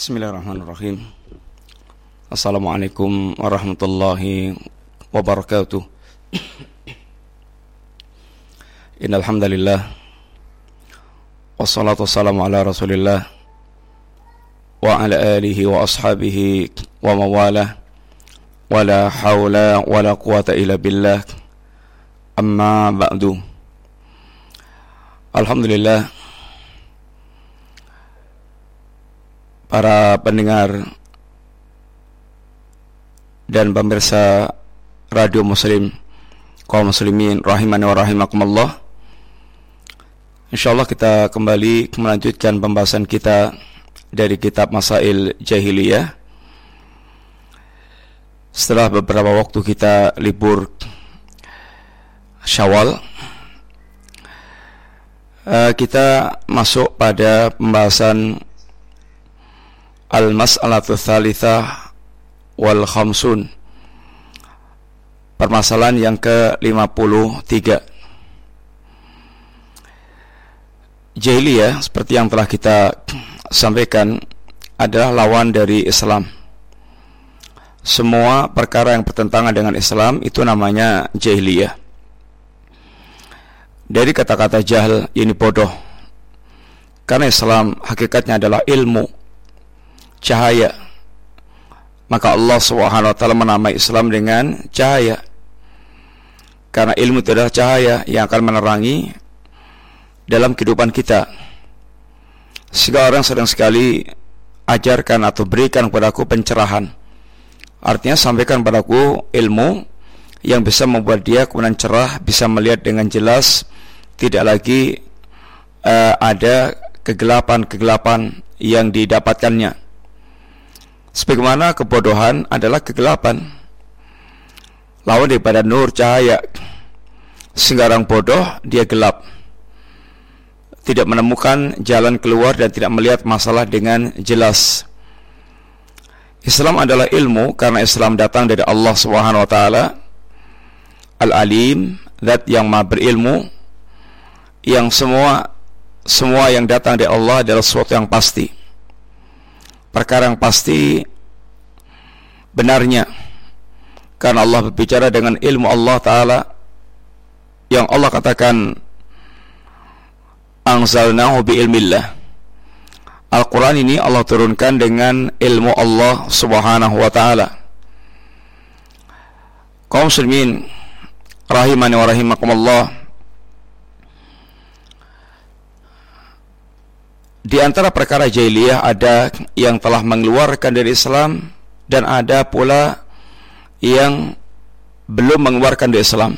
Bismillahirrahmanirrahim. Assalamualaikum warahmatullahi wabarakatuh. Innal hamdalillah wassalatu wassalamu ala Rasulillah wa ala alihi wa ashabihi wa mawalah wala haula wala quwata illa billah. Amma ba'du. Alhamdulillah, para pendengar dan pemirsa Radio Muslim, kaum muslimin rahimani wa rahimakumullah. Insyaallah kita kembali melanjutkan pembahasan kita dari kitab Masail Jahiliyah. Setelah beberapa waktu kita libur Syawal, kita masuk pada pembahasan Al-Mas'alatu Tsalitsah wal Khamsun, permasalahan yang ke-53. Jahiliyah, seperti yang telah kita sampaikan, adalah lawan dari Islam. Semua perkara yang bertentangan dengan Islam itu namanya jahiliyah. Dari kata-kata jahl, ini bodoh, karena Islam hakikatnya adalah ilmu, cahaya. Maka Allah SWT menamai Islam dengan cahaya, karena ilmu itu adalah cahaya yang akan menerangi dalam kehidupan kita. Sehingga orang sering sekali ajarkan atau berikan kepadaku pencerahan, artinya sampaikan padaku ilmu yang bisa membuat dia kemudian cerah, bisa melihat dengan jelas, tidak lagi ada kegelapan-kegelapan yang didapatkannya. Sebagaimana kebodohan adalah kegelapan, lawan daripada nur, cahaya. Sehingga orang bodoh dia gelap, tidak menemukan jalan keluar dan tidak melihat masalah dengan jelas. Islam adalah ilmu, karena Islam datang dari Allah SWT, Al-Alim, Zat yang maha berilmu, yang semua yang datang dari Allah adalah sesuatu yang pasti, perkara yang pasti benarnya, karena Allah berbicara dengan ilmu Allah Ta'ala, yang Allah katakan anzalnahu bi ilmillah. Al-Quran ini Allah turunkan dengan ilmu Allah Subhanahu wa Ta'ala. Kaum muslimin rahimani wa rahimakumullah, di antara perkara jahiliyah ada yang telah mengeluarkan dari Islam, dan ada pula yang belum mengeluarkan dari Islam.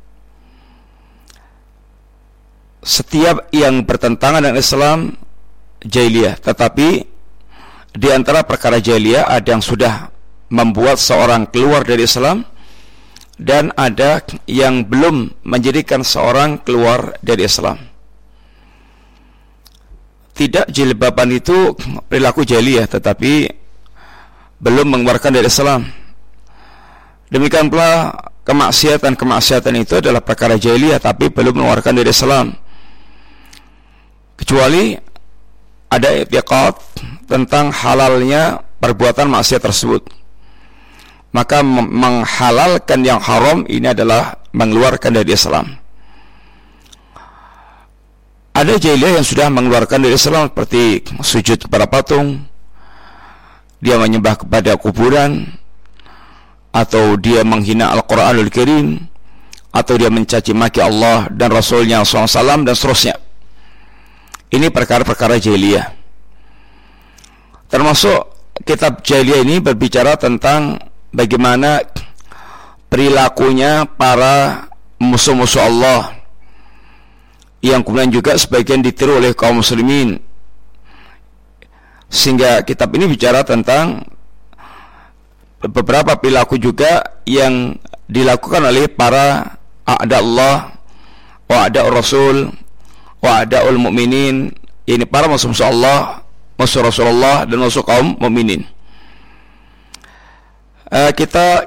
Setiap yang bertentangan dengan Islam jahiliyah, tetapi di antara perkara jahiliyah ada yang sudah membuat seorang keluar dari Islam, dan ada yang belum menjadikan seorang keluar dari Islam. Tidak jilbaban itu perilaku jahiliyah, tetapi belum mengeluarkan dari Islam. Demikian pula kemaksiatan itu adalah perkara jahiliyah, tapi belum mengeluarkan dari Islam, kecuali ada i'tiqad tentang halalnya perbuatan maksiat tersebut. Maka menghalalkan yang haram ini adalah mengeluarkan dari Islam. Ada jahiliyah yang sudah mengeluarkan dari Islam, seperti sujud kepada patung, dia menyembah kepada kuburan, atau dia menghina Al-Quranul Karim, atau dia mencaci maki Allah dan Rasulnya SAW, dan seterusnya. Ini perkara-perkara jahiliyah. Termasuk kitab jahiliyah ini berbicara tentang bagaimana perilakunya para musuh-musuh Allah, yang kemudian juga sebagian ditiru oleh kaum muslimin. Sehingga kitab ini bicara tentang beberapa perilaku juga yang dilakukan oleh para a'da Allah wa a'da Rasul wa a'da'ul mu'minin. Ini para musuh-musuh Allah, musuh Rasulullah, dan musuh kaum mukminin. Kita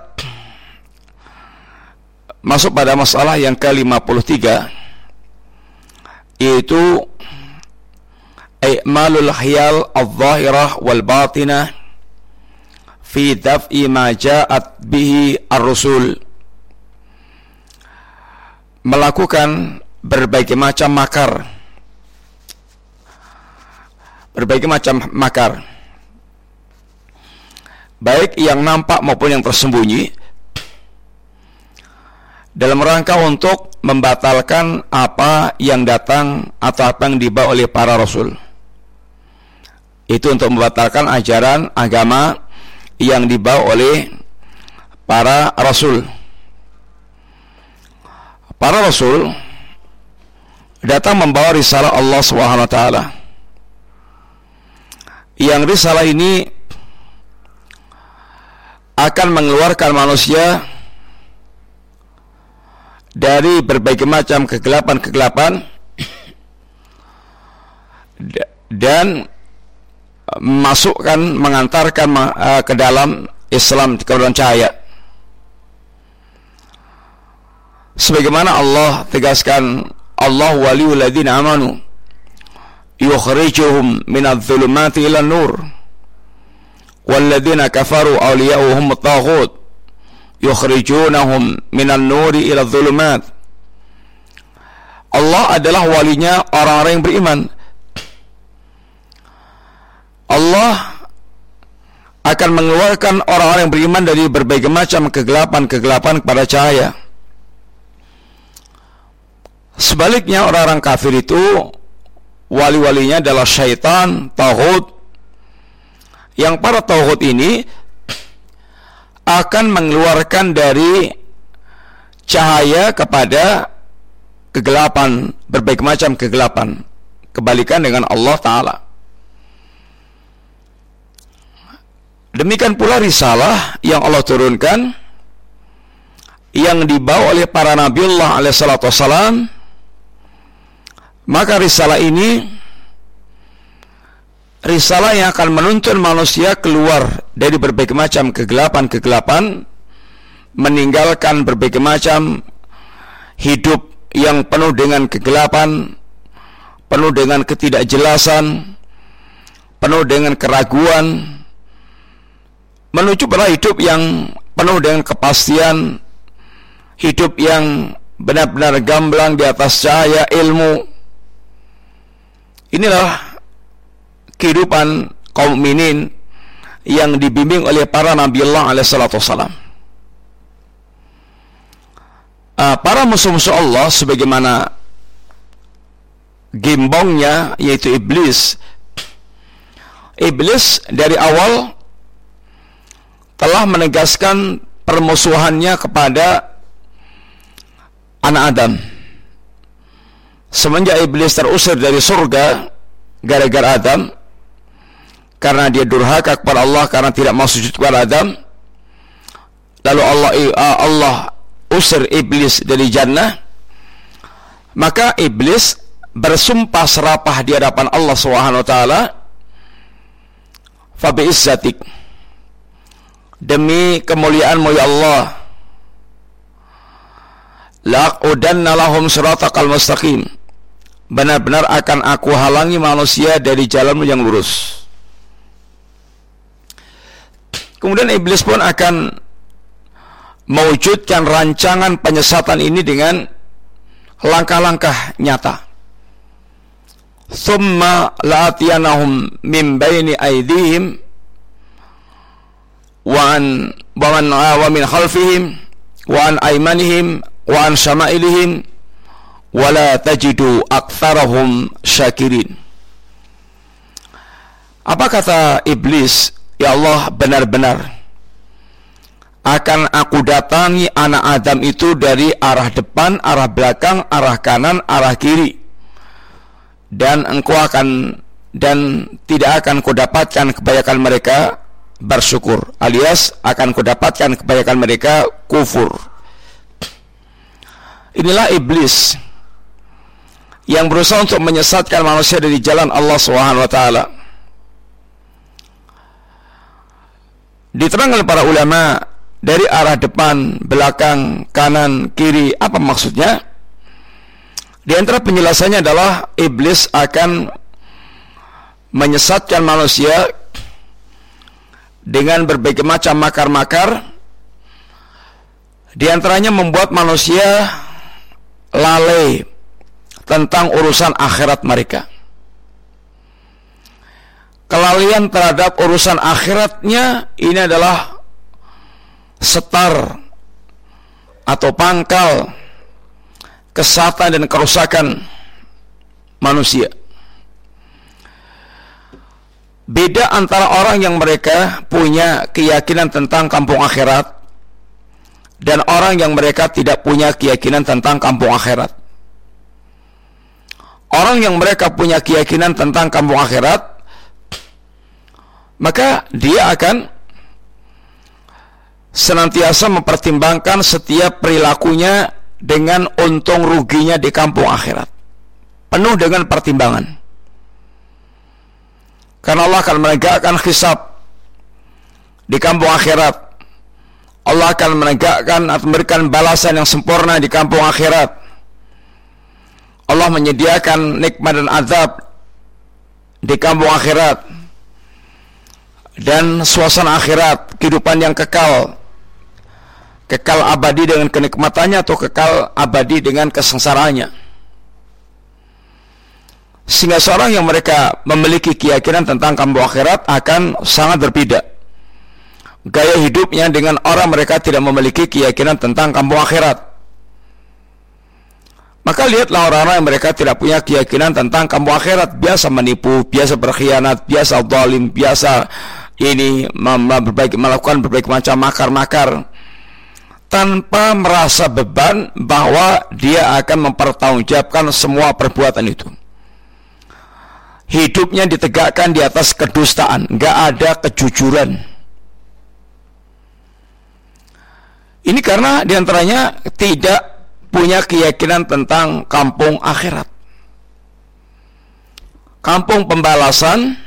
masuk pada masalah yang ke-53, yaitu i'malul khiyal adh-dhahirah wal batinah fi daf'i ma ja'at bihi ar-rusul, melakukan berbagai macam makar, baik yang nampak maupun yang tersembunyi, dalam rangka untuk membatalkan apa yang datang atau apa yang dibawa oleh para rasul. Itu untuk membatalkan ajaran agama yang dibawa oleh para rasul. Para rasul datang membawa risalah Allah SWT. Yang risalah ini akan mengeluarkan manusia dari berbagai macam kegelapan-kegelapan dan mengantarkan ke dalam Islam, ke dalam cahaya. Sebagaimana Allah tegaskan, Allah waliyul ladzina amanu yukhrijuhum minadh-dhulumati ilan nur walladzina kafaru awliya'uhum at-taghut yukhrijunahum minan nuri ila dhulumat. Allah adalah walinya orang-orang yang beriman. Allah akan mengeluarkan orang-orang yang beriman dari berbagai macam kegelapan-kegelapan kepada cahaya. Sebaliknya orang-orang kafir itu wali-walinya adalah syaitan, taghut. Yang para taghut ini akan mengeluarkan dari cahaya kepada kegelapan, berbagai macam kegelapan. Kebalikan dengan Allah Ta'ala. Demikian pula risalah yang Allah turunkan, yang dibawa oleh para Nabiullah alaihissalatu wassalam. Maka risalah ini risalah yang akan menuntun manusia keluar dari berbagai macam kegelapan-kegelapan, meninggalkan berbagai macam hidup yang penuh dengan kegelapan, penuh dengan ketidakjelasan, penuh dengan keraguan, menuju pada hidup yang penuh dengan kepastian, hidup yang benar-benar gamblang di atas cahaya ilmu. Inilah kehidupan kaum mukminin yang dibimbing oleh para Nabiullah alaihissalatu wassalam. Para musuh-musuh Allah sebagaimana gembongnya, yaitu iblis. Iblis dari awal telah menegaskan permusuhannya kepada anak Adam. Semenjak iblis terusir dari surga gara-gara Adam, karena dia durhaka kepada Allah, karena tidak mau sujud kepada Adam, lalu Allah usir iblis dari jannah. Maka iblis bersumpah serapah di hadapan Allah Subhanahu wa taala, fa bi'izzatik, demi kemuliaan-Mu ya Allah, la'udanna lahum siratakal mustaqim, benar-benar akan aku halangi manusia dari jalan yang lurus. Kemudian iblis pun akan mewujudkan rancangan penyesatan ini dengan langkah-langkah nyata. Thumma la'atiyanahum min baini aydihim wa min khalfihim wa an aymanihim wa an syama'ilihim wala tajidu aktsarahum syakirin. Apa kata iblis? Ya Allah, benar-benar akan aku datangi anak Adam itu dari arah depan, arah belakang, arah kanan, arah kiri, dan tidak akan kau dapatkan kebanyakan mereka bersyukur, alias akan kau dapatkan kebanyakan mereka kufur. Inilah iblis yang berusaha untuk menyesatkan manusia dari jalan Allah Subhanahu wa taala. Diterangkan oleh para ulama dari arah depan, belakang, kanan, kiri. Apa maksudnya? Di antara penjelasannya adalah iblis akan menyesatkan manusia dengan berbagai macam makar-makar. Di antaranya membuat manusia lalai tentang urusan akhirat mereka. Kelalaian terhadap urusan akhiratnya ini adalah setar atau pangkal kesatan dan kerusakan manusia. Beda antara orang yang mereka punya keyakinan tentang kampung akhirat dan orang yang mereka tidak punya keyakinan tentang kampung akhirat. Orang yang mereka punya keyakinan tentang kampung akhirat, maka dia akan senantiasa mempertimbangkan setiap perilakunya dengan untung ruginya di kampung akhirat, penuh dengan pertimbangan. Karena Allah akan menegakkan hisab di kampung akhirat. Allah akan menegakkan atau memberikan balasan yang sempurna di kampung akhirat. Allah menyediakan nikmat dan azab di kampung akhirat. Dan suasana akhirat, kehidupan yang kekal abadi dengan kenikmatannya atau kekal abadi dengan kesengsaraannya. Sehingga seorang yang mereka memiliki keyakinan tentang kampung akhirat akan sangat berbeda gaya hidupnya dengan orang mereka tidak memiliki keyakinan tentang kampung akhirat. Maka lihatlah orang-orang yang mereka tidak punya keyakinan tentang kampung akhirat, biasa menipu, biasa berkhianat, biasa zalim, biasa melakukan berbagai macam makar-makar tanpa merasa beban bahwa dia akan mempertanggungjawabkan semua perbuatan itu. Hidupnya ditegakkan di atas kedustaan, nggak ada kejujuran. Ini karena diantaranya tidak punya keyakinan tentang kampung akhirat, kampung pembalasan,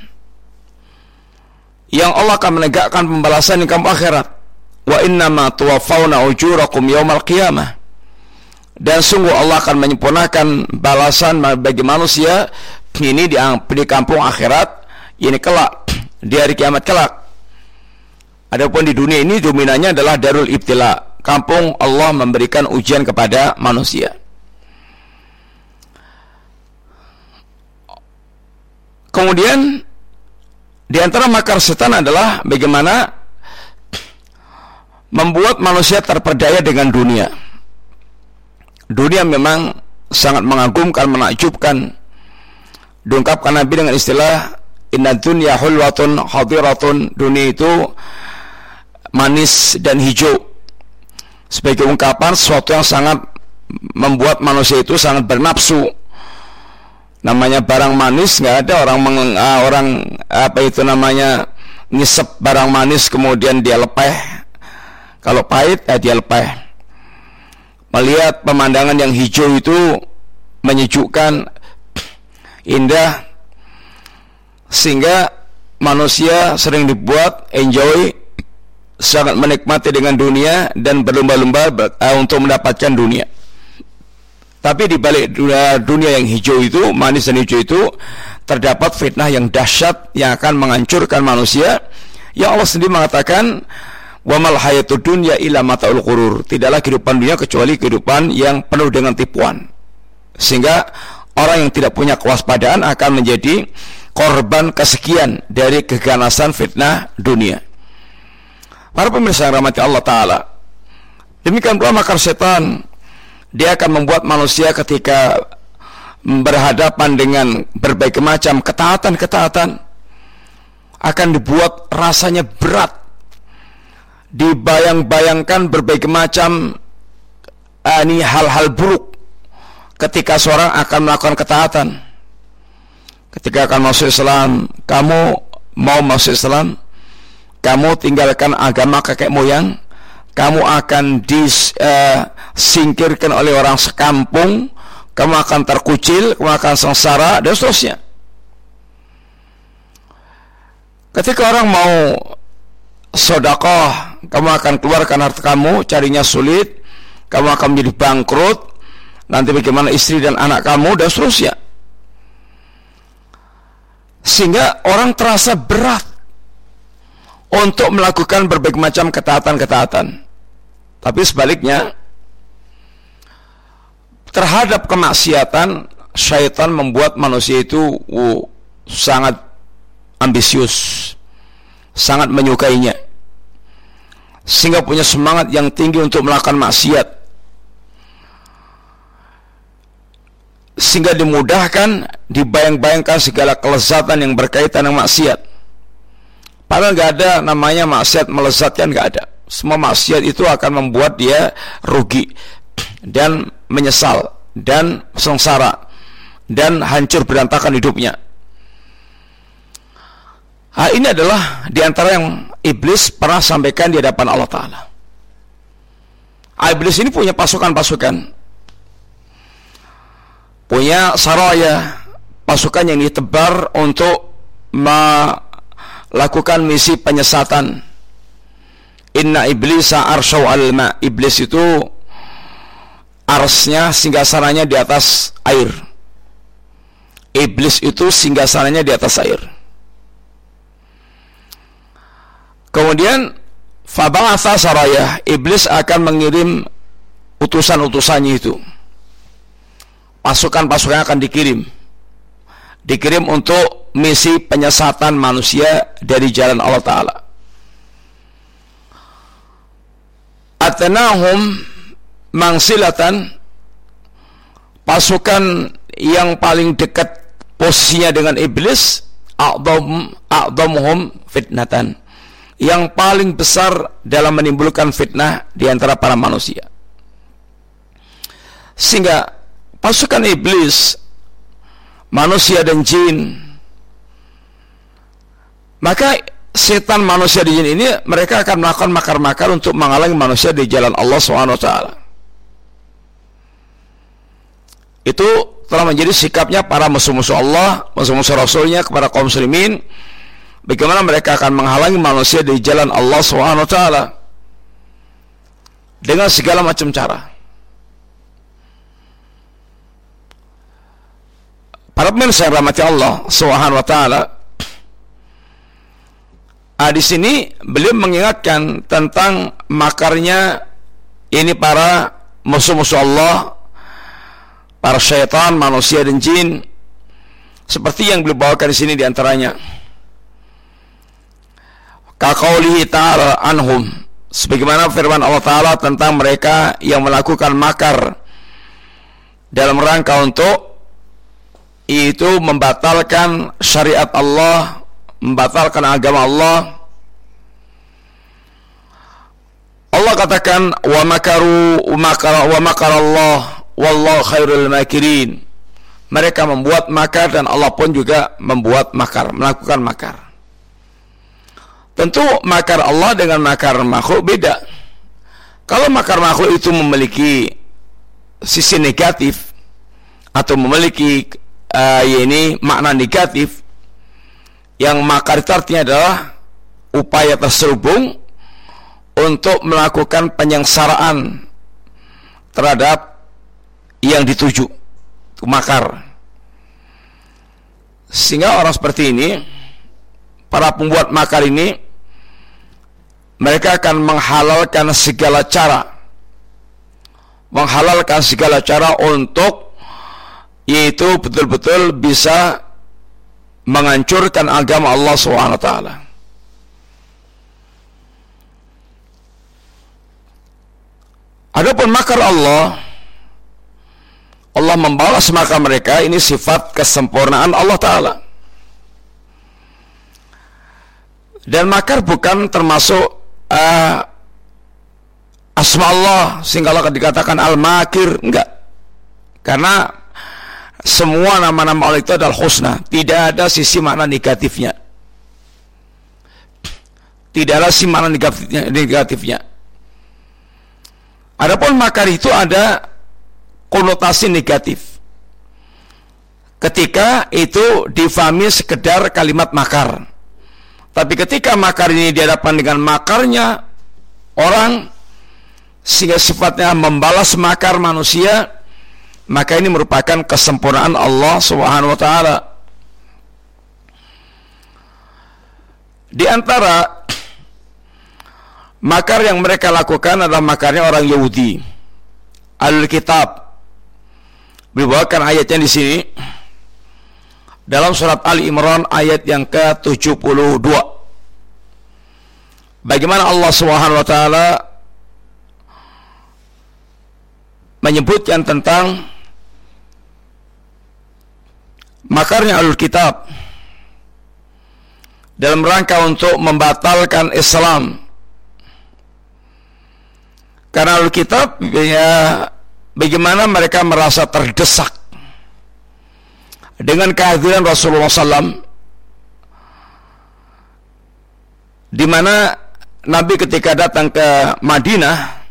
yang Allah akan menegakkan pembalasan di kampung akhirat. Wa innama tuwaffawna ujurakum yaumal qiyamah. Dan sungguh Allah akan menyempurnakan balasan bagi manusia ini di kampung akhirat, ini kelak, di hari kiamat kelak. Adapun di dunia ini dominannya adalah darul ibtila, kampung Allah memberikan ujian kepada manusia. Kemudian di antara makar setan adalah bagaimana membuat manusia terperdaya dengan dunia. Dunia memang sangat mengagumkan, menakjubkan. Diungkapkan Nabi dengan istilah inna dunya hulwatun hadiratun. Dunia itu manis dan hijau, sebagai ungkapan sesuatu yang sangat membuat manusia itu sangat bernafsu. Namanya barang manis, nggak ada orang ngisep barang manis kemudian dia lepeh. Kalau pahit dia lepeh. Melihat pemandangan yang hijau itu menyejukkan, indah, sehingga manusia sering dibuat enjoy, sangat menikmati dengan dunia dan berlomba-lomba untuk mendapatkan dunia. Tapi di balik dunia yang hijau itu, manis dan hijau itu, terdapat fitnah yang dahsyat yang akan menghancurkan manusia. Yang Allah sendiri mengatakan, wa mal hayatud dunya illa mata'ul ghurur. Tidaklah kehidupan dunia kecuali kehidupan yang penuh dengan tipuan. Sehingga orang yang tidak punya kewaspadaan akan menjadi korban kesekian dari keganasan fitnah dunia. Para pemirsa yang rahmati Allah Ta'ala, demikian pula makar setan. Dia akan membuat manusia ketika berhadapan dengan berbagai macam ketaatan-ketaatan akan dibuat rasanya berat, dibayang-bayangkan berbagai macam hal-hal buruk ketika seorang akan melakukan ketaatan. Ketika akan masuk Islam, kamu mau masuk Islam, kamu tinggalkan agama kakek moyang, kamu akan disingkirkan oleh orang sekampung, kamu akan terkucil, kamu akan sengsara, dan seterusnya. Ketika orang mau sedekah, kamu akan keluarkan harta kamu, carinya sulit, kamu akan menjadi bangkrut, nanti bagaimana istri dan anak kamu, dan seterusnya. sehingga orang terasa berat untuk melakukan berbagai macam ketaatan-ketaatan. Tapi sebaliknya, terhadap kemaksiatan, syaitan membuat manusia itu sangat ambisius, sangat menyukainya, sehingga punya semangat yang tinggi untuk melakukan maksiat, sehingga dimudahkan, dibayang-bayangkan segala kelezatan yang berkaitan dengan maksiat. Padahal nggak ada namanya maksiat melezatkan, nggak ada. Semua maksiat itu akan membuat dia rugi dan menyesal dan sengsara dan hancur berantakan hidupnya. Ini adalah diantara yang iblis pernah sampaikan di hadapan Allah Ta'ala. Iblis ini punya pasukan-pasukan, punya saraya, pasukan yang ditebar untuk melakukan misi penyesatan. Inna iblisa arsyau al-ma. Iblis itu arsnya, singgasananya di atas air. Iblis itu singgasananya di atas air. Kemudian faba'atha saraya, iblis akan mengirim utusan-utusannya itu. Pasukan-pasukannya akan dikirim untuk misi penyesatan manusia dari jalan Allah Ta'ala. Atnahum mangsilatan, pasukan yang paling dekat posisinya dengan iblis, a'dhamuhum fitnatan, yang paling besar dalam menimbulkan fitnah di antara para manusia. Sehingga pasukan iblis, manusia dan jin, maka setan, manusia dan jin ini mereka akan melakukan makar-makar untuk menghalangi manusia di jalan Allah SWT. Itu telah menjadi sikapnya para musuh-musuh Allah, musuh-musuh Rasulnya kepada kaum muslimin. Bagaimana mereka akan menghalangi manusia di jalan Allah SWT dengan segala macam cara. Para pemirsa yang rahmati Allah SWT, di sini beliau mengingatkan tentang makarnya ini para musuh-musuh Allah, para syaitan, manusia dan jin, seperti yang beliau bawakan di sini diantaranya. Kaqaulihi ta'ala anhum, sebagaimana firman Allah Ta'ala tentang mereka yang melakukan makar dalam rangka untuk itu membatalkan syariat Allah, membatalkan agama Allah. Allah katakan wa makaru wa makarallah wallahu khairul makirin. Mereka membuat makar dan Allah pun juga membuat makar, melakukan makar. Tentu makar Allah dengan makar makhluk beda. Kalau makar makhluk itu memiliki sisi negatif atau memiliki ini makna negatif, yang makar itu artinya adalah upaya terselubung untuk melakukan penyengsaraan terhadap yang dituju, itu makar. Sehingga orang seperti ini, para pembuat makar ini, mereka akan menghalalkan segala cara untuk yaitu betul-betul bisa menghancurkan agama Allah SWT. Adapun makar Allah membalas makar mereka, ini sifat kesempurnaan Allah Ta'ala. Dan makar bukan termasuk asma Allah, sehingga Allah dikatakan al-makir, enggak. Karena semua nama-nama Allah itu adalah husna, tidak ada sisi makna negatifnya. Tidak ada sisi makna negatifnya. Adapun makar itu ada konotasi negatif ketika itu difahami sekedar kalimat makar. Tapi ketika makar ini dihadapkan dengan makarnya orang, sehingga sifatnya membalas makar manusia, maka ini merupakan kesempurnaan Allah Subhanahu wa Ta'ala. Di antara makar yang mereka lakukan adalah makarnya orang Yahudi, Ahlul Kitab. Dibawakan ayatnya di sini dalam surat Ali Imran ayat yang ke-72. Bagaimana Allah Subhanahu wa taala menyebutkan tentang makarnya Ahlul Kitab dalam rangka untuk membatalkan Islam. Karena Ahlul Kitab, ya, bagaimana mereka merasa terdesak dengan kehadiran Rasulullah SAW, di mana Nabi ketika datang ke Madinah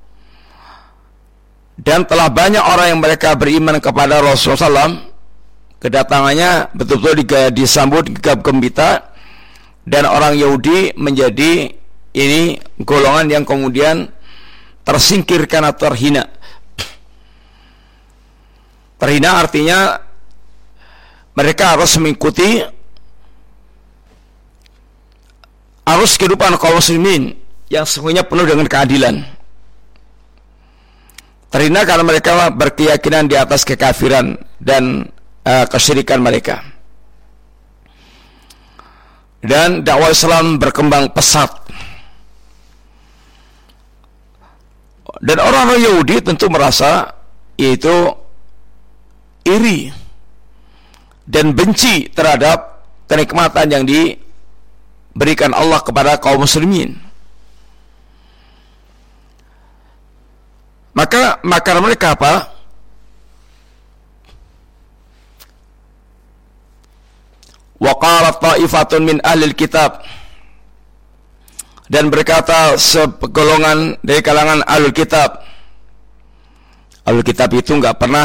dan telah banyak orang yang mereka beriman kepada Rasulullah SAW, kedatangannya betul-betul disambut gegap gempita, dan orang Yahudi menjadi ini golongan yang kemudian tersingkirkan atau terhina. Terhina artinya mereka harus mengikuti arus kehidupan kaum muslimin yang sesungguhnya penuh dengan keadilan. Terhina karena mereka berkeyakinan di atas kekafiran dan kesyirikan mereka. Dan dakwah Islam berkembang pesat. Dan orang-orang Yahudi tentu merasa yaitu iri dan benci terhadap kenikmatan yang diberikan Allah kepada kaum muslimin. Maka mereka apa? Wa qalat ta'ifatun min ahlil kitab, dan berkata segolongan dari kalangan ahlul kitab. Ahlul kitab itu enggak pernah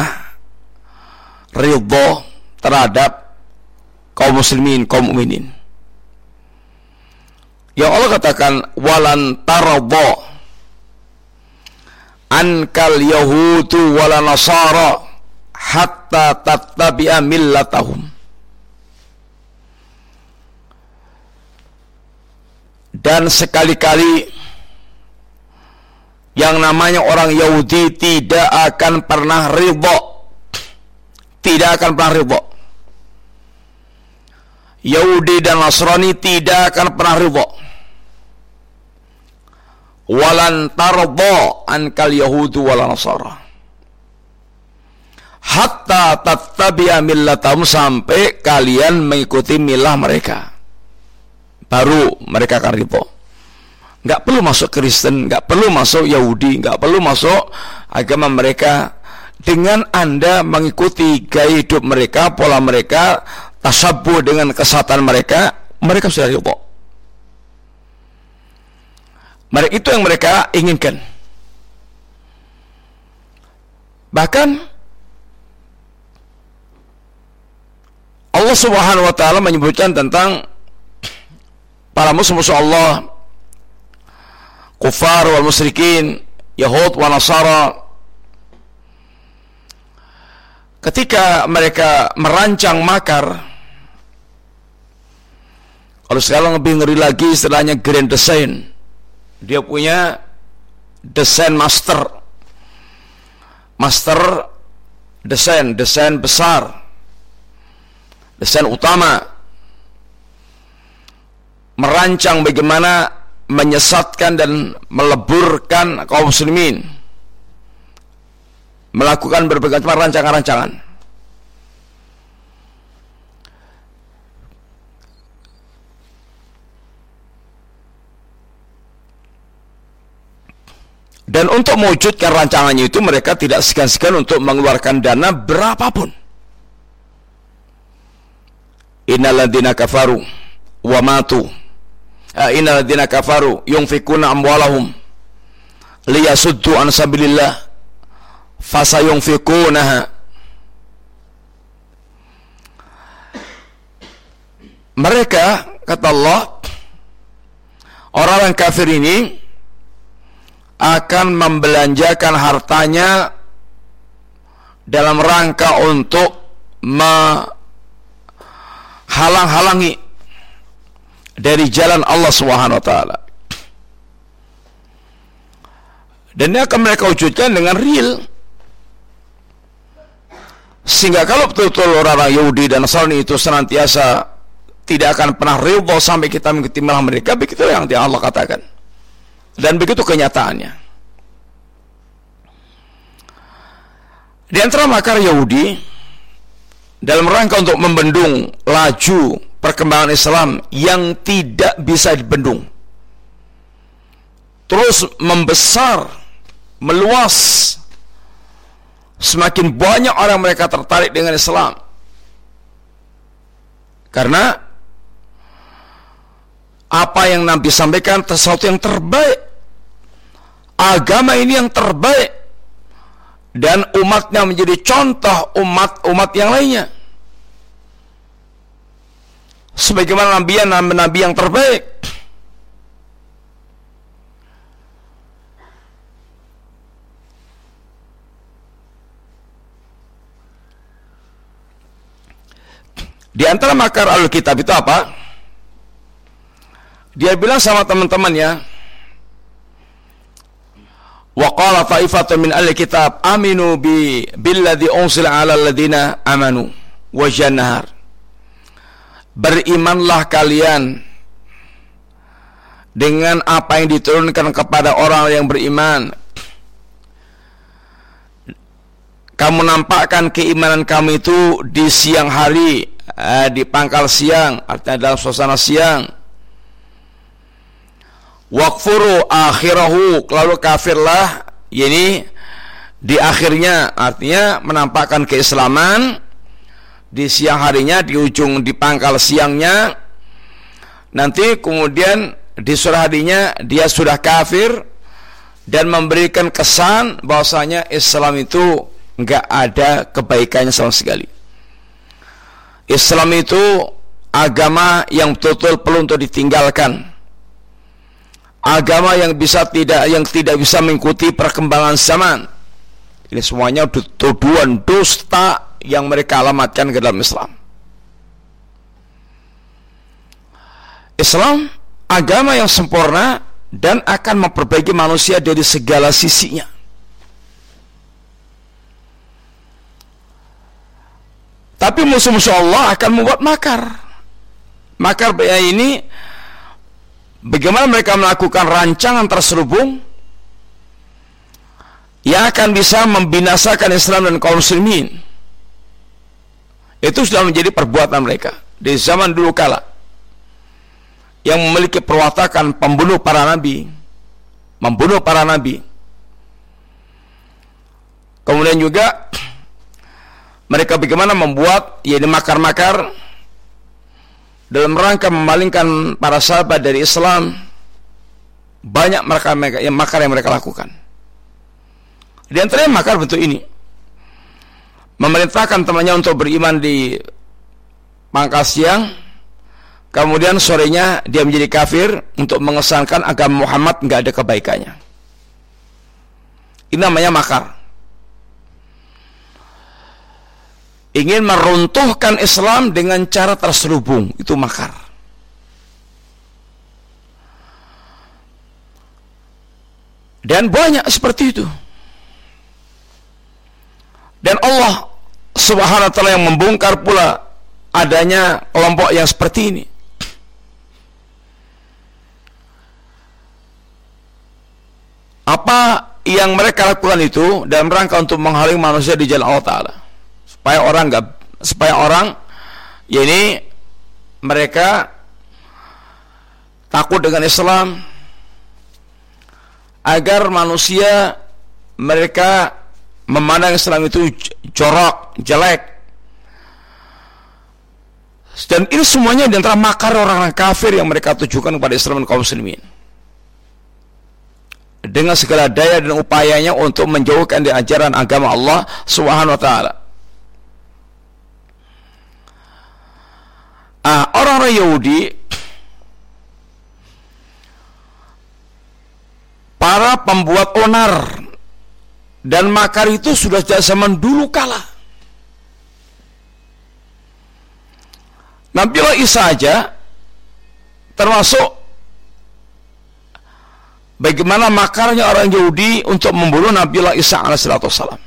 ridho terhadap kaum muslimin, kaum mukminin. Yang Allah katakan walan taradha ankal yahudu wala nasara hatta tattabi'a millatahum. Dan sekali-kali yang namanya orang Yahudi tidak akan pernah ridho, tidak akan pernah ridho. Yahudi dan Nasrani tidak akan pernah ridho. Walan tardha ankal yahudu wala nasara hatta tattabi'a millatahum, sampai kalian mengikuti milah mereka, baru mereka akan ridho. Nggak perlu masuk Kristen, nggak perlu masuk Yahudi, nggak perlu masuk agama mereka. Dengan Anda mengikuti gaya hidup mereka, pola mereka, tasabbuh dengan kesatuan mereka, mereka sudah ridho. Itu yang mereka inginkan. Bahkan Allah Subhanahu wa taala menyebutkan tentang para musuh-musuh Allah, kufar wal musyrikin, Yahud wa Nasara, ketika mereka merancang makar. Kalau sekarang lebih ngeri lagi istilahnya grand design. Dia punya desain master desain besar, desain utama, merancang bagaimana menyesatkan dan meleburkan kaum muslimin, melakukan berbagai macam rancangan-rancangan. Dan untuk mewujudkan rancangannya itu mereka tidak segan-segan untuk mengeluarkan dana berapapun. Innal ladzina kafaru wa matu innal ladzina kafaru yunfikuna amwalahum liyasuddu an sabilillah fasayunfikunaha. Mereka, kata Allah, orang-orang kafir ini akan membelanjakan hartanya dalam rangka untuk menghalang-halangi dari jalan Allah Subhanahu wa taala. Dan ini akan mereka wujudkan dengan real. Sehingga kalau betul-betul orang-orang Yahudi dan Nasrani itu senantiasa tidak akan pernah ridha sampai kita mengikuti malah mereka, begitu yang Allah katakan. Dan begitu kenyataannya. Di antara makar Yahudi dalam rangka untuk membendung laju perkembangan Islam yang tidak bisa dibendung, terus membesar, meluas, semakin banyak orang mereka tertarik dengan Islam karena apa yang Nabi sampaikan sesuatu yang terbaik, agama ini yang terbaik, dan umatnya menjadi contoh umat-umat yang lainnya sebagaimana nabi yang terbaik. Di antara makar Alkitab itu apa? Dia bilang sama teman-temannya, wa qala ta'ifatun min Alkitab aminu billadzi unzila 'alal ladzina amanu wajhan nahar. Berimanlah kalian dengan apa yang diturunkan kepada orang yang beriman. Kamu nampakkan keimanan kamu itu di siang hari, di pangkal siang, artinya dalam suasana siang. Wakfuru akhirahu, lalu kafirlah, ini di akhirnya, artinya menampakkan keislaman di siang harinya, di ujung, di pangkal siangnya. Nanti kemudian di sore harinya dia sudah kafir dan memberikan kesan bahwasanya Islam itu enggak ada kebaikannya sama sekali. Islam itu agama yang betul-betul perlu untuk ditinggalkan. Agama yang tidak bisa mengikuti perkembangan zaman. Ini semuanya tuduhan dusta yang mereka alamatkan ke dalam Islam. Islam agama yang sempurna dan akan memperbaiki manusia dari segala sisinya. Tapi musuh-musuh Allah akan membuat makar. Makar ini bagaimana mereka melakukan rancangan terselubung yang akan bisa membinasakan Islam dan kaum muslimin. Itu sudah menjadi perbuatan mereka di zaman dulu kala, yang memiliki perwatakan pembunuh para nabi, membunuh para nabi. Kemudian juga mereka bagaimana membuat makar-makar dalam rangka memalingkan para sahabat dari Islam. Banyak makar yang mereka lakukan. Di antaranya makar bentuk ini: memerintahkan temannya untuk beriman di pangkal siang, kemudian sorenya dia menjadi kafir untuk mengesankan agama Muhammad nggak ada kebaikannya. Ini namanya makar. Ingin meruntuhkan Islam dengan cara terselubung, itu makar. Dan banyak seperti itu. Dan Allah Subhanahu wa ta'ala yang membongkar pula adanya kelompok yang seperti ini. Apa yang mereka lakukan itu dalam rangka untuk menghalangi manusia di jalan Allah Ta'ala, supaya orang mereka takut dengan Islam, agar manusia mereka memandang Islam itu jorok, jelek. Dan ini semuanya di antara makar orang-orang kafir yang mereka tujukan kepada Islam dan kaum muslimin, dengan segala daya dan upayanya untuk menjauhkan dari ajaran agama Allah Subhanahu wa ta'ala. Orang-orang Yahudi, para pembuat onar dan makar itu sudah sejak zaman dulu kala. Nabi Allah Isa aja termasuk bagaimana makarnya orang Yahudi untuk membunuh Nabiullah Isa alaihissalam.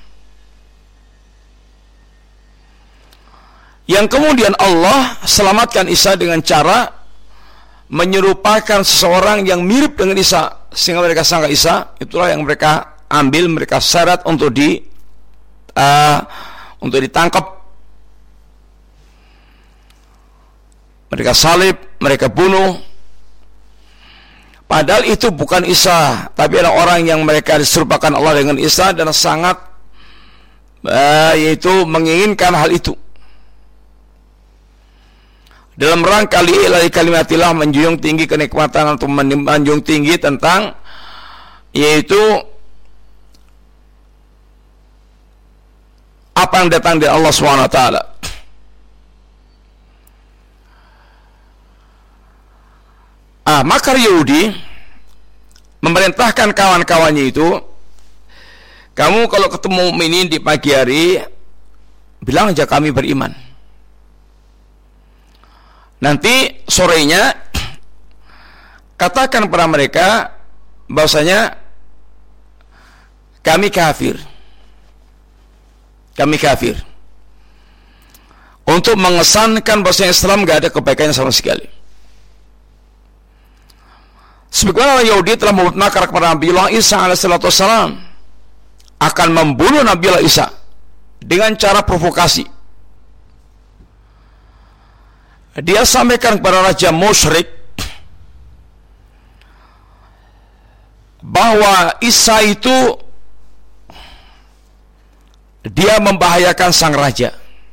Yang kemudian Allah selamatkan Isa dengan cara menyerupakan seseorang yang mirip dengan Isa, sehingga mereka sangka Isa. Itulah yang mereka ambil, mereka syarat untuk ditangkap, mereka salib, mereka bunuh. Padahal itu bukan Isa, tapi adalah orang yang mereka diserupakan Allah dengan Isa dan sangat yaitu menginginkan hal itu. Dalam rangka li'ilai kalimatillah, menjunjung tinggi kenikmatan atau menjunjung tinggi tentang yaitu apa yang datang dari Allah SWT. Makar Yahudi memerintahkan kawan-kawannya itu, kamu kalau ketemu mukminin di pagi hari, bilang aja kami beriman. Nanti sorenya katakan kepada mereka bahwasanya kami kafir. Kami kafir. Untuk mengesankan bahwasanya Islam gak ada kebaikannya sama sekali. Sebagaimana Yahudi telah membuat makar kepada Nabiullah Isa alaihissalam akan membunuh Nabiullah Isa dengan cara provokasi. Dia sampaikan kepada raja musyrik bahwa Isa itu dia membahayakan sang raja.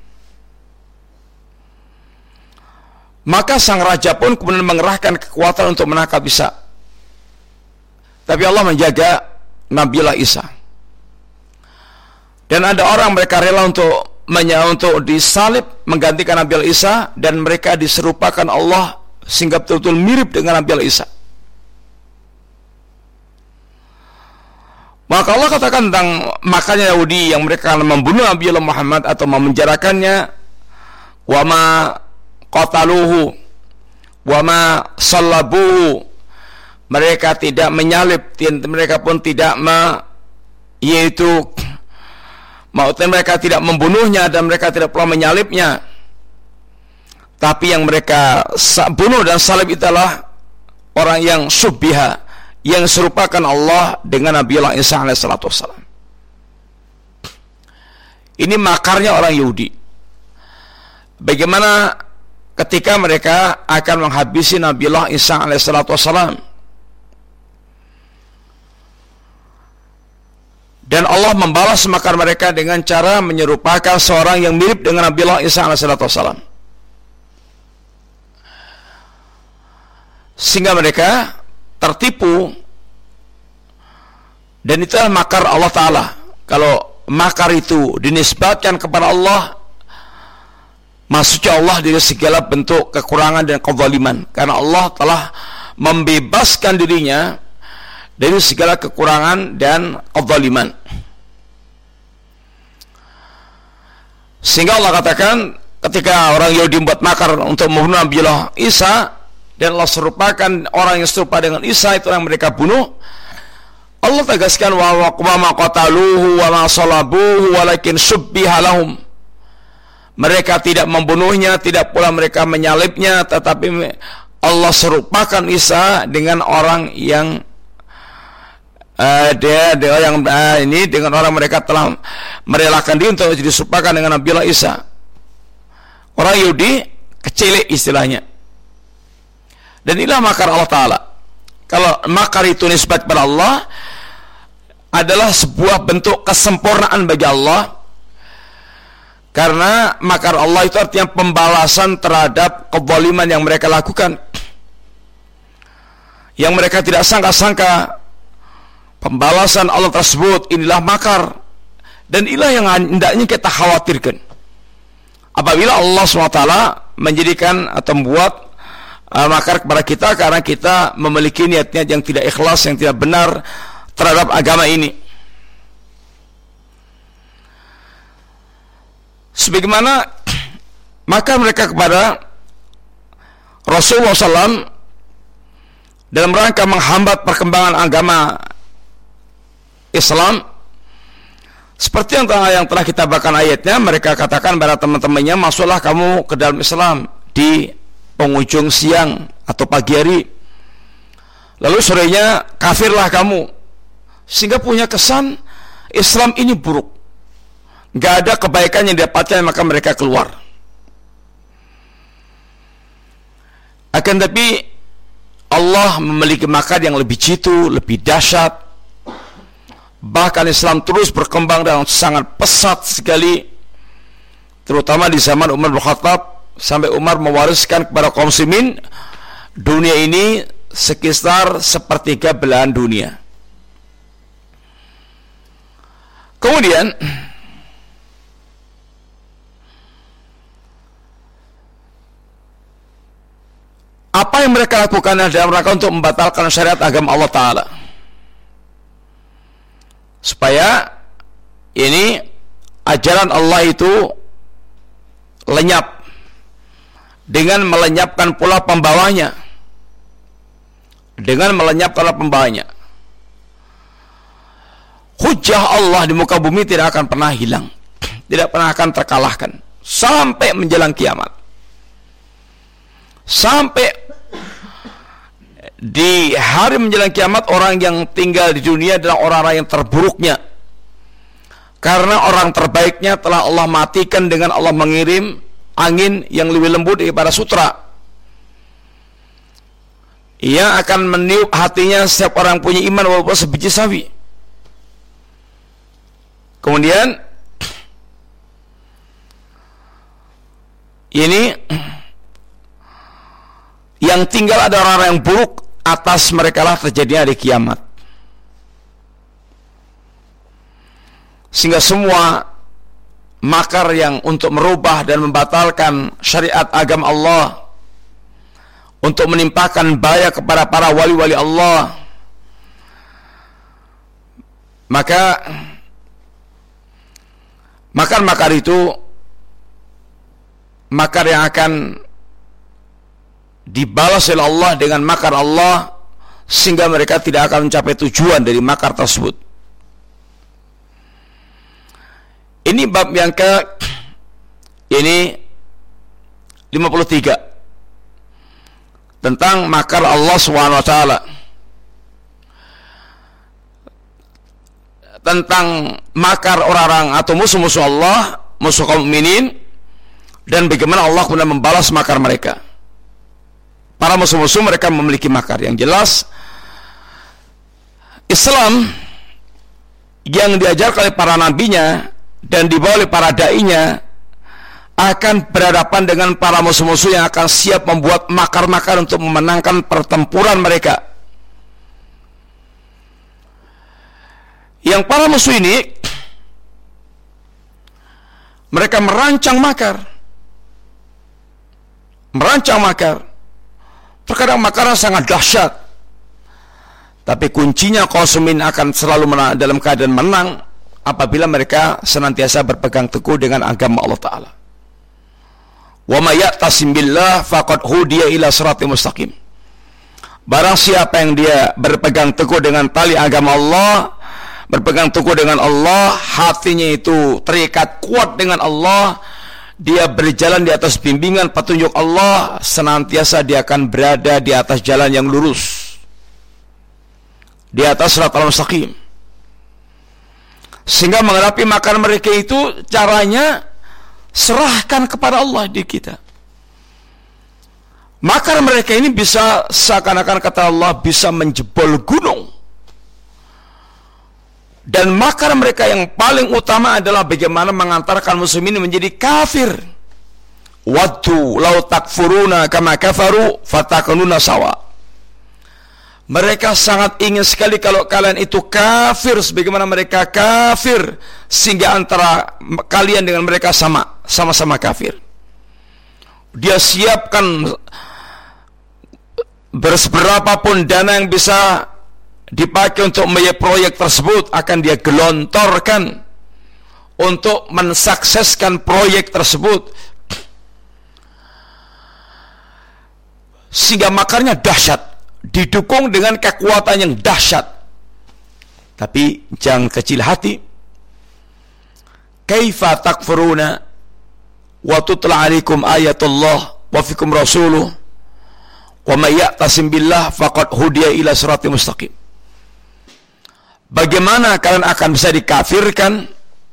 Maka sang raja pun kemudian mengerahkan kekuatan untuk menangkap Isa. Tapi Allah menjaga Nabiullah Isa. Dan ada orang mereka rela untuk disalib menggantikan Nabiullah Isa, dan mereka diserupakan Allah sehingga betul-betul mirip dengan Nabiullah Isa. Maka Allah katakan tentang makanya Yahudi yang mereka membunuh Nabiullah Muhammad atau memenjarakannya, wa ma qataluhu wa ma sallabuhu, mereka tidak menyalib, mereka pun tidak yaitu maksudnya mereka tidak membunuhnya dan mereka tidak pula menyalibnya. Tapi yang mereka bunuh dan salib itulah orang yang syubbiha, yang serupakan Allah dengan Nabiullah Isa alaihissalam. Ini makarnya orang Yahudi. Bagaimana ketika mereka akan menghabisi Nabiullah Isa alaihissalam. Dan Allah membalas makar mereka dengan cara menyerupakan seorang yang mirip dengan Nabiullah Isa alaihissalam, sehingga mereka tertipu. Dan itulah makar Allah Ta'ala. Kalau makar itu dinisbatkan kepada Allah, maksudnya Allah dari segala bentuk kekurangan dan kezaliman, karena Allah telah membebaskan dirinya dari segala kekurangan dan kezaliman. Sehingga Allah katakan ketika orang Yahudi membuat makar untuk membunuh Nabiullah Isa, dan Allah serupakan orang yang serupa dengan Isa, itu yang mereka bunuh, Allah tegaskan wa ma qataluhu wa ma salabuhu walakin syubbiha lahum. Mereka tidak membunuhnya, tidak pula mereka menyalibnya, tetapi Allah serupakan Isa dengan orang yang dengan orang mereka telah merelakan diri untuk diserupakan dengan Nabiullah Isa. Orang Yahudi kecil istilahnya. Dan inilah makar Allah Ta'ala. Kalau makar itu nisbat pada Allah, adalah sebuah bentuk kesempurnaan bagi Allah, karena makar Allah itu artinya pembalasan terhadap kezaliman yang mereka lakukan, yang mereka tidak sangka-sangka. Pembalasan Allah tersebut inilah makar, dan inilah yang hendaknya kita khawatirkan. Apabila Allah SWT menjadikan atau membuat makar kepada kita karena kita memiliki niat-niat yang tidak ikhlas, yang tidak benar terhadap agama ini. Sebagaimana maka mereka kepada Rasulullah SAW dalam rangka menghambat perkembangan agama Islam. Seperti yang telah kita bacakan ayatnya, mereka katakan pada teman-temannya, masuklah kamu ke dalam Islam di penghujung siang atau pagi hari, lalu sorenya kafirlah kamu, sehingga punya kesan Islam ini buruk, gak ada kebaikan yang didapatkan, maka mereka keluar. Akan tapi Allah memiliki makar yang lebih jitu, lebih dahsyat. Bahkan Islam terus berkembang dengan sangat pesat sekali, terutama di zaman Umar bin Khattab, sampai Umar mewariskan kepada kaum muslimin dunia ini sekitar sepertiga belahan dunia. Kemudian apa yang mereka lakukan dalam rangka untuk membatalkan syariat agama Allah Ta'ala, supaya ini ajaran Allah itu lenyap, dengan melenyapkan pula pembawanya, hujah Allah di muka bumi tidak akan pernah hilang, tidak pernah akan terkalahkan sampai menjelang kiamat. Sampai di hari menjelang kiamat, orang yang tinggal di dunia adalah orang-orang yang terburuknya, karena orang terbaiknya telah Allah matikan dengan Allah mengirim angin yang lebih lembut daripada sutra, yang akan meniup hatinya setiap orang punya iman walaupun sebiji sawi. Kemudian ini yang tinggal ada orang-orang yang buruk, atas mereka lah terjadinya hari kiamat. Sehingga semua makar yang untuk merubah dan membatalkan syariat agama Allah, untuk menimpakan bahaya kepada para wali-wali Allah, maka makar itu makar yang akan dibalas oleh Allah dengan makar Allah, sehingga mereka tidak akan mencapai tujuan dari makar tersebut. Ini bab yang ini 53 tentang makar Allah SWT, tentang makar orang-orang atau musuh-musuh Allah, musuh kaum mukminin, dan bagaimana Allah kemudian membalas makar mereka. Para musuh-musuh mereka memiliki makar. Yang jelas, Islam yang diajarkan oleh para nabinya dan dibawa oleh para da'inya akan berhadapan dengan para musuh-musuh yang akan siap membuat makar-makar untuk memenangkan pertempuran mereka. Yang para musuh ini, mereka merancang makar. Terkadang makarnya sangat dahsyat, tapi kuncinya kaum muslimin akan selalu dalam keadaan menang apabila mereka senantiasa berpegang teguh dengan agama Allah Ta'ala. Wa may ya'tasim billah faqad hudiya ila siratal mustaqim. Barang siapa yang dia berpegang teguh dengan tali agama Allah, berpegang teguh dengan Allah, hatinya itu terikat kuat dengan Allah, dia berjalan di atas bimbingan petunjuk Allah, senantiasa dia akan berada di atas jalan yang lurus, di atas siratal mustaqim. Sehingga menghadapi makar mereka itu, caranya serahkan kepada Allah di kita. Makar mereka ini bisa, seakan-akan kata Allah, bisa menjebol gunung. Dan makar mereka yang paling utama adalah bagaimana mengantarkan muslimin menjadi kafir. Waddu law takfuruna kama kafaru fatakununa sawa. Mereka sangat ingin sekali kalau kalian itu kafir sebagaimana mereka kafir, sehingga antara kalian dengan mereka sama-sama kafir. Dia siapkan berapapun dana yang bisa dipakai untuk membiayai proyek tersebut, akan dia gelontorkan untuk mensukseskan proyek tersebut, sehingga makarnya dahsyat. didukung dengan kekuatan yang dahsyat. Tapi jangan kecil hati. Kaifa takfuruna wa tutla alaikum ayatullah wa fikum rasuluh wa may ya'tasim billah faqad hudiya ila siratal mustaqim. Bagaimana kalian akan bisa dikafirkan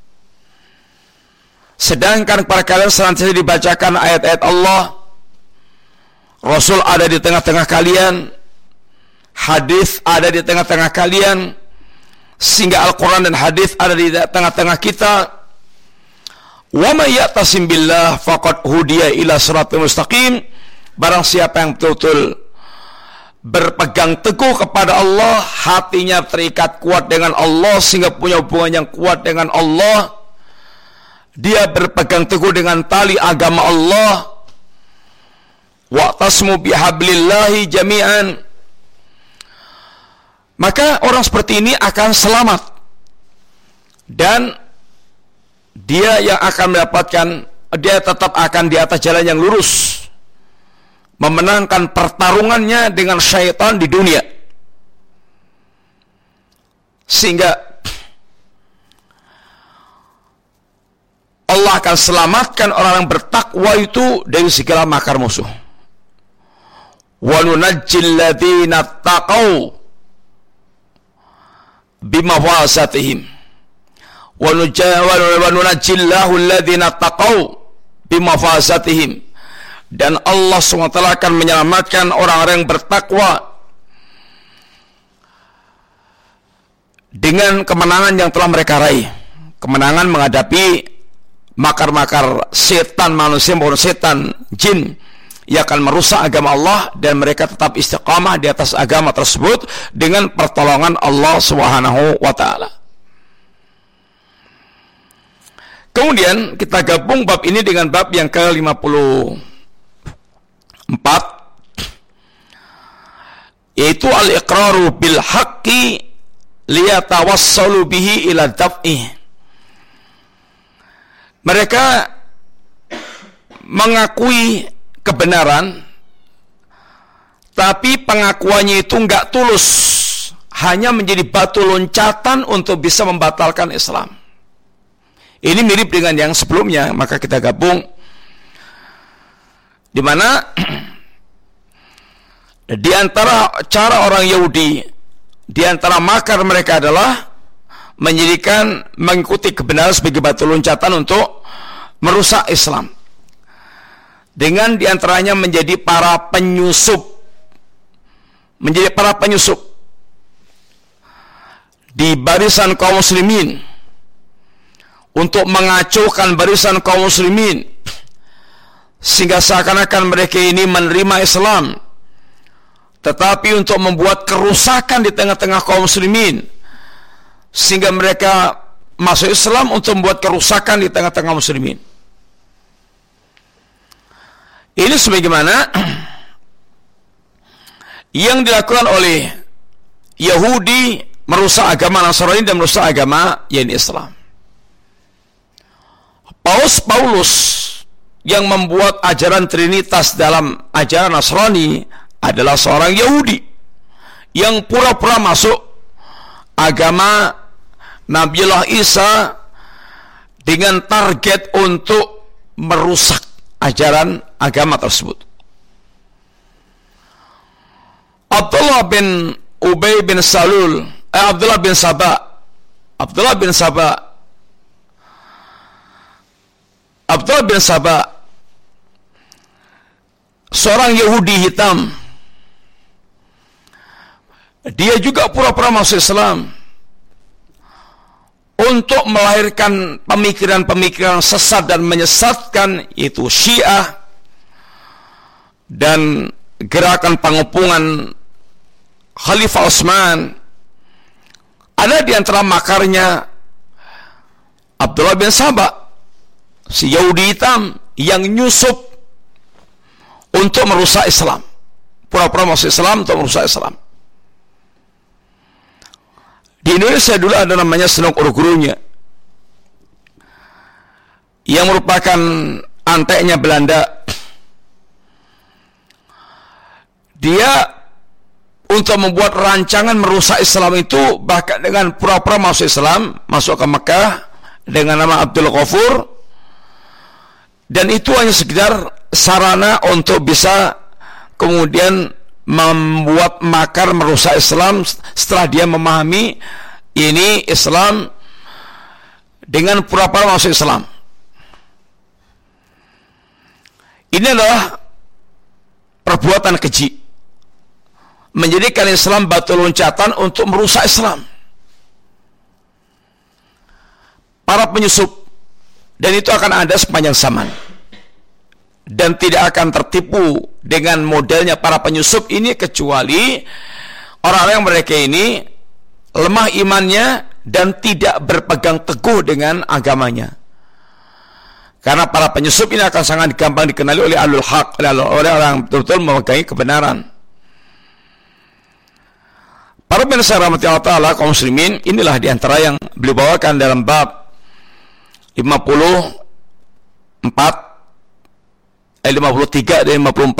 sedangkan kepada kalian senantiasa dibacakan ayat-ayat Allah, Rasul ada di tengah-tengah kalian, hadis ada di tengah-tengah kalian, sehingga Al-Quran dan hadis ada di tengah-tengah kita. Wa may ya'tasim billah faqad hudiya ila siratal mustaqim. Barang siapa yang betul-betul berpegang teguh kepada Allah, hatinya terikat kuat dengan Allah sehingga punya hubungan yang kuat dengan Allah, dia berpegang teguh dengan tali agama Allah, wa'tasmu bihablillahi jami'an, maka orang seperti ini akan selamat dan dia yang akan mendapatkan, dia tetap akan di atas jalan yang lurus, memenangkan pertarungannya dengan syaitan di dunia. Sehingga Allah akan selamatkan orang yang bertakwa itu dari segala makar musuh. Wa nunajjil ladzina taqaw bimawasatihim wa nunajjillahu alladhina taqaw bimafazatihim, dan Allah SWT akan menyelamatkan orang-orang yang bertakwa dengan kemenangan yang telah mereka raih, kemenangan menghadapi makar-makar setan manusia maupun setan jin yang akan merusak agama Allah, dan mereka tetap istiqamah di atas agama tersebut dengan pertolongan Allah Subhanahu wa taala. Kemudian kita gabung bab ini dengan bab yang ke-54, yaitu al-iqraru bil haqqi liyatawassalu bihi ila daf'ih. Mereka mengakui kebenaran, tapi pengakuannya itu enggak tulus, hanya menjadi batu loncatan untuk bisa membatalkan Islam. Ini mirip dengan yang sebelumnya, maka kita gabung, di mana di antara cara orang Yahudi, di antara makar mereka adalah mengikuti kebenaran sebagai batu loncatan untuk merusak Islam. Dengan di antaranya menjadi para penyusup di barisan kaum muslimin, untuk mengacaukan barisan kaum muslimin sehingga seakan-akan mereka ini menerima Islam, tetapi untuk membuat kerusakan di tengah-tengah kaum muslimin sehingga mereka masuk Islam untuk membuat kerusakan di tengah-tengah muslimin. Ini sebagaimana yang dilakukan oleh Yahudi merusak agama Nasrani dan merusak agama yakni Islam. Paulus yang membuat ajaran Trinitas dalam ajaran Nasrani adalah seorang Yahudi yang pura-pura masuk agama Nabiullah Isa dengan target untuk merusak ajaran agama tersebut. Abdullah bin Ubay bin Salul, Abdullah bin Saba, seorang Yahudi hitam, dia juga pura-pura masuk Islam untuk melahirkan pemikiran-pemikiran sesat dan menyesatkan, yaitu Syiah dan gerakan pengepungan Khalifah Utsman. Ada di antara makarnya Abdullah bin Saba, si Yahudi hitam yang nyusup untuk merusak Islam, pura-pura masuk Islam untuk merusak Islam. Di Indonesia dulu ada namanya Senok Urgurunya, yang merupakan anteknya Belanda. Dia untuk membuat rancangan merusak Islam itu, bahkan dengan pura-pura masuk Islam, masuk ke Mekah dengan nama Abdul Ghafur, dan itu hanya sekedar sarana untuk bisa kemudian membuat makar merusak Islam setelah dia memahami ini Islam dengan pura-pura masuk Islam. Ini adalah perbuatan keji, menjadikan Islam batu loncatan untuk merusak Islam. Para penyusup, dan itu akan ada sepanjang zaman, dan tidak akan tertipu dengan modelnya para penyusup ini kecuali orang-orang mereka ini lemah imannya dan tidak berpegang teguh dengan agamanya. Karena para penyusup ini akan sangat gampang dikenali oleh ahlul haq, oleh orang betul-betul memegangi kebenaran. Para pemirsa rahmati Allah Ta'ala, kaum muslimin, inilah diantara yang beliau bawakan dalam bab 53 dan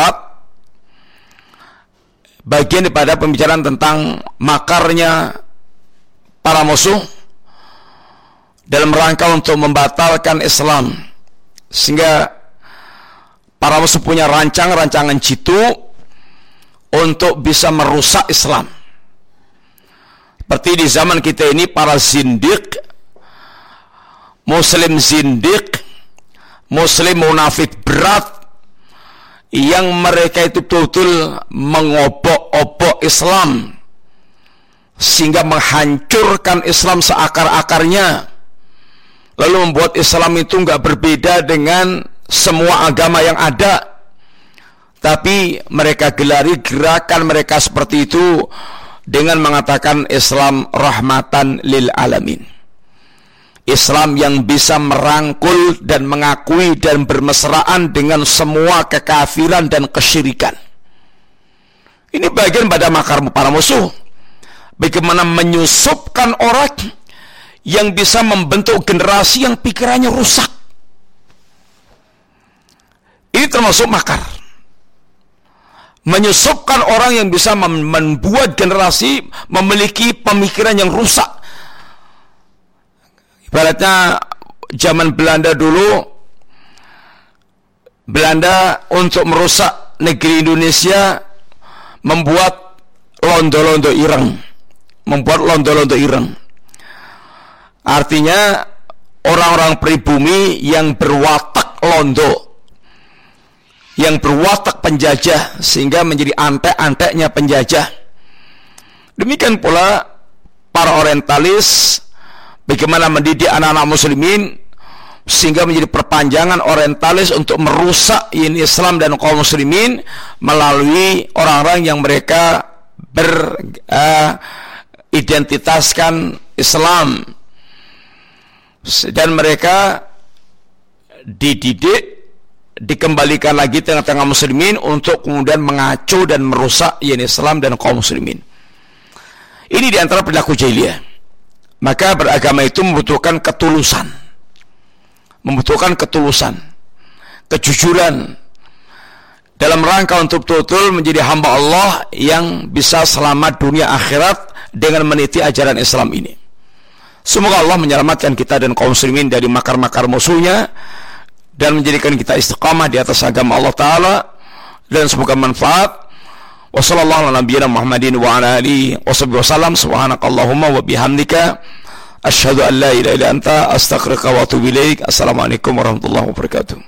54, bagian daripada pembicaraan tentang makarnya para musuh dalam rangka untuk membatalkan Islam, sehingga para musuh punya rancangan jitu untuk bisa merusak Islam. Seperti di zaman kita ini, para zindiq, muslim zindiq, muslim munafik berat, yang mereka itu betul-betul mengobok-obok Islam sehingga menghancurkan Islam seakar-akarnya, lalu membuat Islam itu enggak berbeda dengan semua agama yang ada, tapi mereka gelari gerakan mereka seperti itu dengan mengatakan Islam rahmatan lil alamin, Islam yang bisa merangkul dan mengakui dan bermesraan dengan semua kekafiran dan kesyirikan. Ini bagian pada makar para musuh, bagaimana menyusupkan orang yang bisa membentuk generasi yang pikirannya rusak. Ini termasuk makar, menyusupkan orang yang bisa membuat generasi memiliki pemikiran yang rusak. Ibaratnya zaman Belanda dulu, Belanda untuk merusak negeri Indonesia membuat londo-londo ireng. Artinya orang-orang pribumi yang berwatak londo, yang berwatak penjajah, sehingga menjadi antek-anteknya penjajah. Demikian pula para orientalis, bagaimana mendidik anak-anak muslimin sehingga menjadi perpanjangan orientalis untuk merusak ini Islam dan kaum muslimin melalui orang-orang yang mereka beridentitaskan Islam, dan mereka dididik, dikembalikan lagi tengah-tengah muslimin untuk kemudian mengacu dan merusak ini Islam dan kaum muslimin. Ini diantara perilaku jahiliyah. Maka beragama itu membutuhkan ketulusan, kejujuran, dalam rangka untuk betul-betul menjadi hamba Allah yang bisa selamat dunia akhirat dengan meniti ajaran Islam ini. Semoga Allah menyelamatkan kita dan kaum muslimin dari makar-makar musuhnya, dan menjadikan kita istiqamah di atas agama Allah Ta'ala, dan semoga manfaat. Wassallallahu ala nabiyina Muhammadin wa ala alihi wasallam. Subhanakallahumma wa bihamdika asyhadu an la ilaha illa anta astaghfiruka wa atubu ilaik. Assalamualaikum warahmatullahi wabarakatuh.